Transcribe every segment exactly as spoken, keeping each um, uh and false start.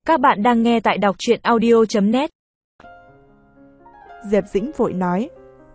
Các bạn đang nghe tại đọc truyện audio chấm net. Diệp Dĩnh vội nói: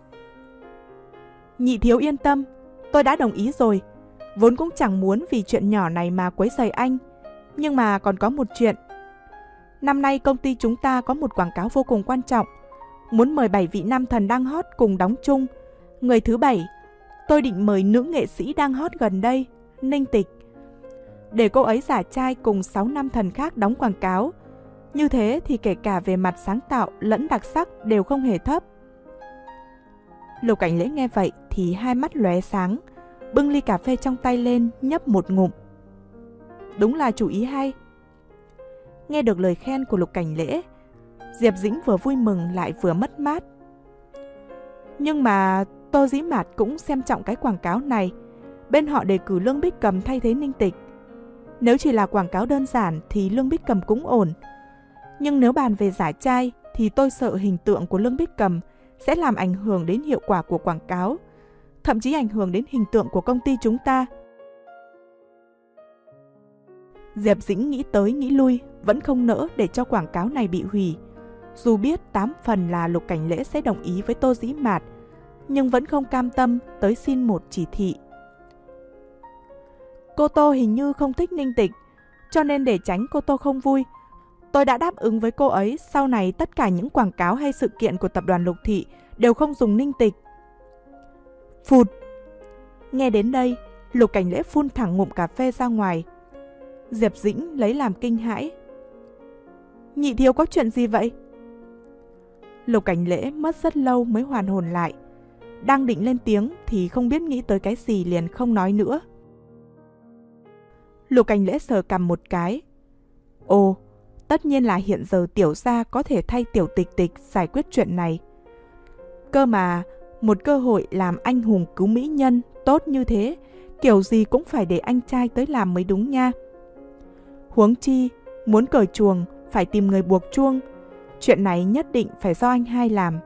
Nhị thiếu yên tâm, tôi đã đồng ý rồi. Vốn cũng chẳng muốn vì chuyện nhỏ này mà quấy rầy anh. Nhưng mà còn có một chuyện. Năm nay công ty chúng ta có một quảng cáo vô cùng quan trọng. Muốn mời bảy vị nam thần đang hot cùng đóng chung. Người thứ bảy, tôi định mời nữ nghệ sĩ đang hot gần đây, Ninh Tịch. Để cô ấy giả trai cùng sáu nam thần khác đóng quảng cáo. Như thế thì kể cả về mặt sáng tạo lẫn đặc sắc đều không hề thấp. Lục Cảnh Lễ nghe vậy thì hai mắt lóe sáng, bưng ly cà phê trong tay lên nhấp một ngụm. Đúng là chủ ý hay. Nghe được lời khen của Lục Cảnh Lễ, Diệp Dĩnh vừa vui mừng lại vừa mất mát. Nhưng mà Tô Dĩ Mạt cũng xem trọng cái quảng cáo này. Bên họ đề cử Lương Bích Cầm thay thế Ninh Tịch. Nếu chỉ là quảng cáo đơn giản thì Lương Bích Cầm cũng ổn. Nhưng nếu bàn về giả trai thì tôi sợ hình tượng của Lương Bích Cầm sẽ làm ảnh hưởng đến hiệu quả của quảng cáo, thậm chí ảnh hưởng đến hình tượng của công ty chúng ta. Diệp Dĩnh nghĩ tới nghĩ lui, vẫn không nỡ để cho quảng cáo này bị hủy. Dù biết tám phần là Lục Cảnh Lễ sẽ đồng ý với Tô Dĩ Mạt, nhưng vẫn không cam tâm tới xin một chỉ thị. Cô Tô hình như không thích Ninh Tịch, cho nên để tránh cô Tô không vui, tôi đã đáp ứng với cô ấy sau này tất cả những quảng cáo hay sự kiện của tập đoàn Lục Thị đều không dùng Ninh Tịch. Phụt! Nghe đến đây, Lục Cảnh Lễ phun thẳng ngụm cà phê ra ngoài. Diệp Dĩnh lấy làm kinh hãi. Nhị thiếu có chuyện gì vậy? Lục Cảnh Lễ mất rất lâu mới hoàn hồn lại. Đang định lên tiếng thì không biết nghĩ tới cái gì liền không nói nữa. Lục Cảnh Lễ sờ cằm một cái. Ồ, tất nhiên là hiện giờ tiểu gia có thể thay tiểu tịch tịch giải quyết chuyện này. Cơ mà, một cơ hội làm anh hùng cứu mỹ nhân tốt như thế, kiểu gì cũng phải để anh trai tới làm mới đúng nha. Huống chi, muốn cởi chuồng, phải tìm người buộc chuông. Chuyện này nhất định phải do anh hai làm.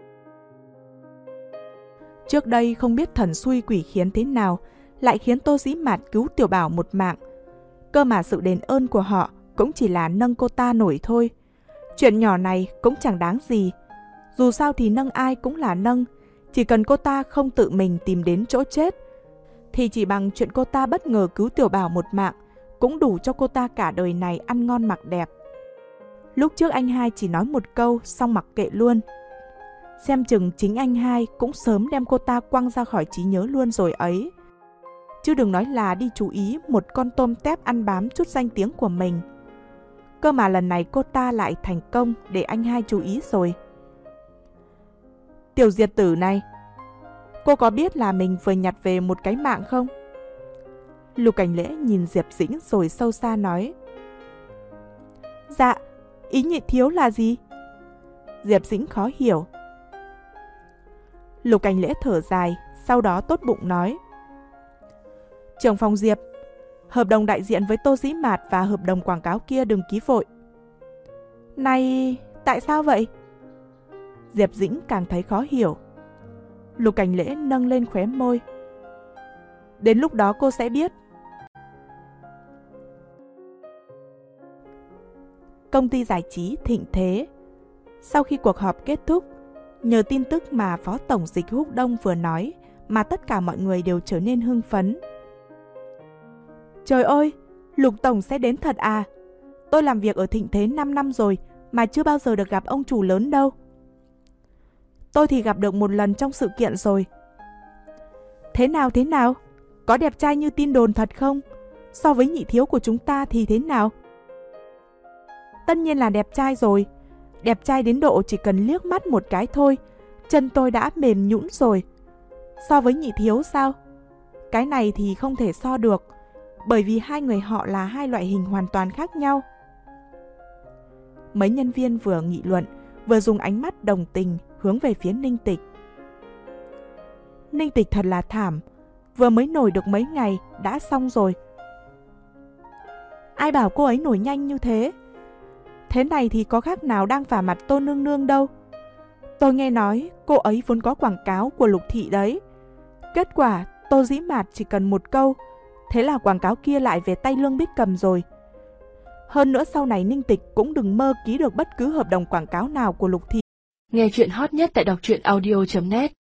Trước đây không biết thần xui quỷ khiến thế nào, lại khiến Tô Dĩ Mạt cứu Tiểu Bảo một mạng. Cơ mà sự đền ơn của họ cũng chỉ là nâng cô ta nổi thôi. Chuyện nhỏ này cũng chẳng đáng gì. Dù sao thì nâng ai cũng là nâng. Chỉ cần cô ta không tự mình tìm đến chỗ chết, thì chỉ bằng chuyện cô ta bất ngờ cứu Tiểu Bảo một mạng cũng đủ cho cô ta cả đời này ăn ngon mặc đẹp. Lúc trước anh hai chỉ nói một câu xong mặc kệ luôn. Xem chừng chính anh hai cũng sớm đem cô ta quăng ra khỏi trí nhớ luôn rồi ấy. Chứ đừng nói là đi chú ý một con tôm tép ăn bám chút danh tiếng của mình. Cơ mà lần này cô ta lại thành công để anh hai chú ý rồi. Tiểu Diệt Tử này, cô có biết là mình vừa nhặt về một cái mạng không? Lục Cảnh Lễ nhìn Diệp Dĩnh rồi sâu xa nói. Dạ, ý nhị thiếu là gì? Diệp Dĩnh khó hiểu. Lục Cảnh Lễ thở dài, sau đó tốt bụng nói. Trưởng phòng Diệp, hợp đồng đại diện với Tô Dĩ Mạt và hợp đồng quảng cáo kia đừng ký vội. Này, tại sao vậy? Diệp Dĩnh càng thấy khó hiểu. Lục Cảnh Lễ nâng lên khóe môi. Đến lúc đó cô sẽ biết. Công ty giải trí Thịnh Thế. Sau khi cuộc họp kết thúc, nhờ tin tức mà Phó Tổng Dịch Húc Đông vừa nói mà tất cả mọi người đều trở nên hưng phấn. Trời ơi, Lục Tổng sẽ đến thật à? Tôi làm việc ở Thịnh Thế năm năm rồi mà chưa bao giờ được gặp ông chủ lớn đâu. Tôi thì gặp được một lần trong sự kiện rồi. Thế nào thế nào? Có đẹp trai như tin đồn thật không? So với nhị thiếu của chúng ta thì thế nào? Tất nhiên là đẹp trai rồi. Đẹp trai đến độ chỉ cần liếc mắt một cái thôi, chân tôi đã mềm nhũn rồi. So với nhị thiếu sao? Cái này thì không thể so được, bởi vì hai người họ là hai loại hình hoàn toàn khác nhau. Mấy nhân viên vừa nghị luận, vừa dùng ánh mắt đồng tình hướng về phía Ninh Tịch. Ninh Tịch thật là thảm, vừa mới nổi được mấy ngày đã xong rồi. Ai bảo cô ấy nổi nhanh như thế? Thế này thì có khác nào đang vả mặt Tô Nương Nương đâu. Tôi nghe nói cô ấy vốn có quảng cáo của Lục Thị đấy. Kết quả Tô Dĩ Mạt chỉ cần một câu, thế là quảng cáo kia lại về tay Lương Bích Cầm rồi. Hơn nữa sau này Ninh Tịch cũng đừng mơ ký được bất cứ hợp đồng quảng cáo nào của Lục Thị. Nghe chuyện hot nhất tại đọc truyện audio chấm net